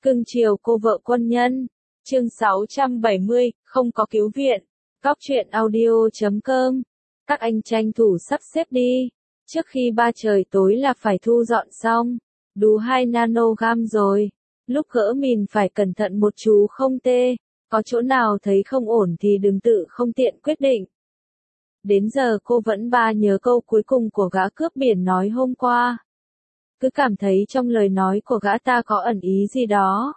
Cưng chiều cô vợ quân nhân. Chương 670, không có cứu viện. Góc truyện audio.com. Các anh tranh thủ sắp xếp đi. Trước khi 3 trời tối là phải thu dọn xong. Đủ 2 nanogam rồi. Lúc gỡ mìn phải cẩn thận một chú không tê. Có chỗ nào thấy không ổn thì đừng tự không tiện quyết định. Đến giờ cô vẫn nhớ câu cuối cùng của gã cướp biển nói hôm qua. Cứ cảm thấy trong lời nói của gã ta có ẩn ý gì đó.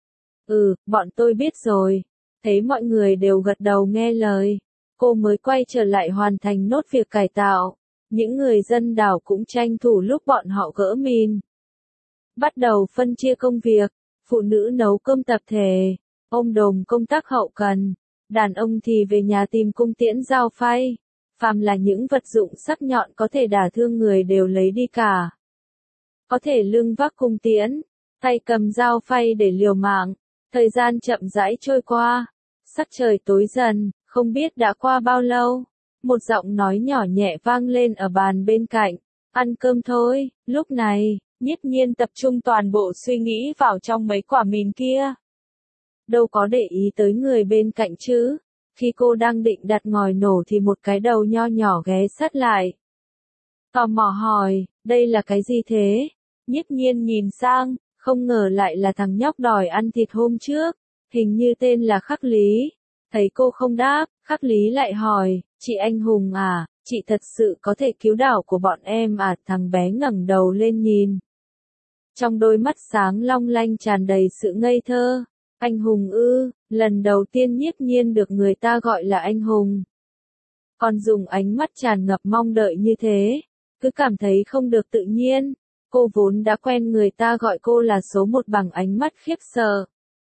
Bọn tôi biết rồi. Thấy mọi người đều gật đầu nghe lời. Cô mới quay trở lại hoàn thành nốt việc cải tạo. Những người dân đảo cũng tranh thủ lúc bọn họ gỡ mìn. Bắt đầu phân chia công việc. Phụ nữ nấu cơm tập thể. Ông Đồng công tác hậu cần. Đàn ông thì về nhà tìm cung tiễn dao phay. Phàm là những vật dụng sắc nhọn có thể đả thương người đều lấy đi cả. Có thể lưng vác cung tiễn, tay cầm dao phay để liều mạng. Thời gian chậm rãi trôi qua. Sắc trời tối dần, không biết đã qua bao lâu. Một giọng nói nhỏ nhẹ vang lên ở bàn bên cạnh. Ăn cơm thôi. Lúc này, Nhiếp Nhiên tập trung toàn bộ suy nghĩ vào trong mấy quả mìn kia. Đâu có để ý tới người bên cạnh chứ. Khi cô đang định đặt ngòi nổ thì một cái đầu nho nhỏ ghé sát lại. Tò mò hỏi, đây là cái gì thế? Nhiếp Nhiên nhìn sang, không ngờ lại là thằng nhóc đòi ăn thịt hôm trước. Hình như tên là Khắc Lý. Thấy cô không đáp, Khắc Lý lại hỏi, chị Anh Hùng à, chị thật sự có thể cứu đảo của bọn em à? Thằng bé ngẩng đầu lên nhìn. Trong đôi mắt sáng long lanh tràn đầy sự ngây thơ. Anh hùng ư? Lần đầu tiên Nhiếp Nhiên được người ta gọi là anh hùng. Còn dùng ánh mắt tràn ngập mong đợi như thế, cứ cảm thấy không được tự nhiên. Cô vốn đã quen người ta gọi cô là số 1 bằng ánh mắt khiếp sợ.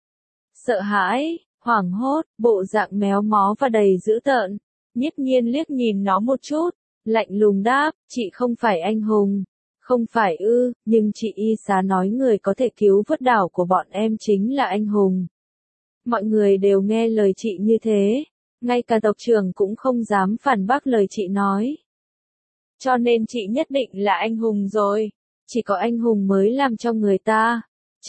Sợ hãi, hoảng hốt, bộ dạng méo mó và đầy dữ tợn. Nhiếp Nhiên liếc nhìn nó một chút, lạnh lùng đáp, chị không phải anh hùng. Không phải ư, nhưng chị Y Xá nói người có thể cứu vớt đảo của bọn em chính là anh hùng. Mọi người đều nghe lời chị như thế, ngay cả tộc trưởng cũng không dám phản bác lời chị nói. Cho nên chị nhất định là anh hùng rồi, chỉ có anh hùng mới làm cho người ta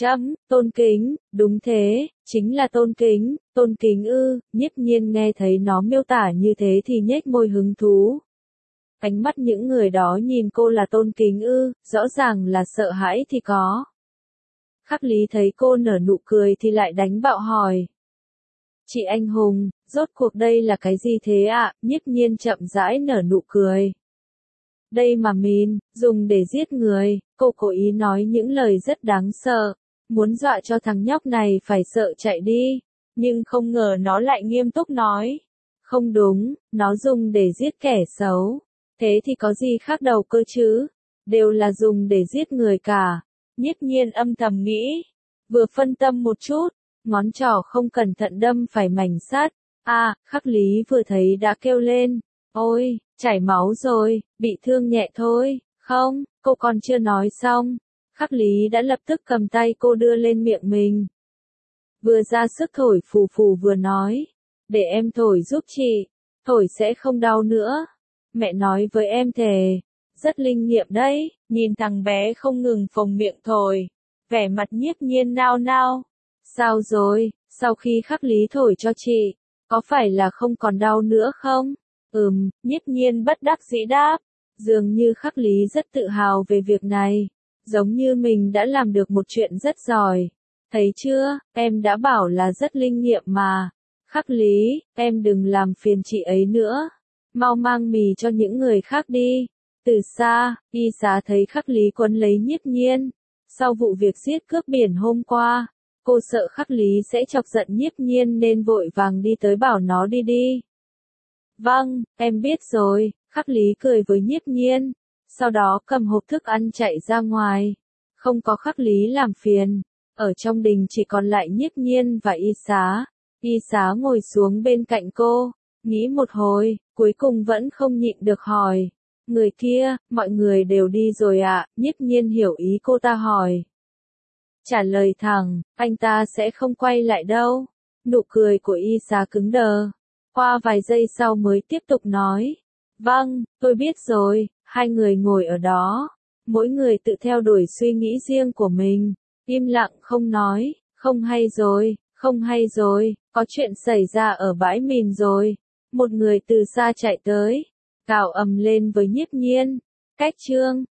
tôn kính, đúng thế, chính là tôn kính ư? Nhiếp Nhiên nghe thấy nó miêu tả như thế thì nhếch môi hứng thú. Ánh mắt những người đó nhìn cô là tôn kính ư, rõ ràng là sợ hãi thì có. Khắc Lý thấy cô nở nụ cười thì lại đánh bạo hỏi. Chị anh hùng, rốt cuộc đây là cái gì thế ạ? Nhiếp Nhiên chậm rãi nở nụ cười. Đây mà mìn, dùng để giết người. Cô cố ý nói những lời rất đáng sợ, muốn dọa cho thằng nhóc này phải sợ chạy đi. Nhưng không ngờ nó lại nghiêm túc nói. Không đúng, nó dùng để giết kẻ xấu. Thế thì có gì khác đâu cơ chứ? Đều là dùng để giết người cả. Nhiếp Nhiên âm thầm nghĩ. Vừa phân tâm một chút, ngón trỏ không cẩn thận đâm phải mảnh sắt. Khắc Lý vừa thấy đã kêu lên. Ôi, chảy máu rồi, bị thương nhẹ thôi. Không, cô còn chưa nói xong. Khắc Lý đã lập tức cầm tay cô đưa lên miệng mình. Vừa ra sức thổi phù phù vừa nói. Để em thổi giúp chị. Thổi sẽ không đau nữa. Mẹ nói với em thề. Rất linh nghiệm đấy. Nhìn thằng bé không ngừng phồng miệng thổi. Vẻ mặt Nhiếp Nhiên nao nao. Sao rồi, sau khi Khắc Lý thổi cho chị, có phải là không còn đau nữa không? Nhiếp Nhiên bất đắc dĩ đáp. Dường như Khắc Lý rất tự hào về việc này. Giống như mình đã làm được một chuyện rất giỏi. Thấy chưa, em đã bảo là rất linh nghiệm mà. Khắc Lý, em đừng làm phiền chị ấy nữa. Mau mang mì cho những người khác đi. Từ xa, Y Xá thấy Khắc Lý quấn lấy Nhiếp Nhiên. Sau vụ việc giết cướp biển hôm qua, cô sợ Khắc Lý sẽ chọc giận Nhiếp Nhiên nên vội vàng đi tới bảo nó đi đi. Vâng, em biết rồi, Khắc Lý cười với Nhiếp Nhiên. Sau đó cầm hộp thức ăn chạy ra ngoài. Không có Khắc Lý làm phiền. Ở trong đình chỉ còn lại Nhiếp Nhiên và Y Xá. Y Xá ngồi xuống bên cạnh cô. Nghĩ một hồi, cuối cùng vẫn không nhịn được hỏi. Người kia, mọi người đều đi rồi ạ? Nhiếp Nhiên hiểu ý cô ta hỏi. Trả lời thẳng, anh ta sẽ không quay lại đâu. Nụ cười của Y Xá cứng đờ. Qua vài giây sau mới tiếp tục nói. Vâng, tôi biết rồi. Hai người ngồi ở đó. Mỗi người tự theo đuổi suy nghĩ riêng của mình. Im lặng không nói, Không hay rồi, có chuyện xảy ra ở bãi mìn rồi. Một người từ xa chạy tới, gào ầm lên với Nhiếp Nhiên. Cách chương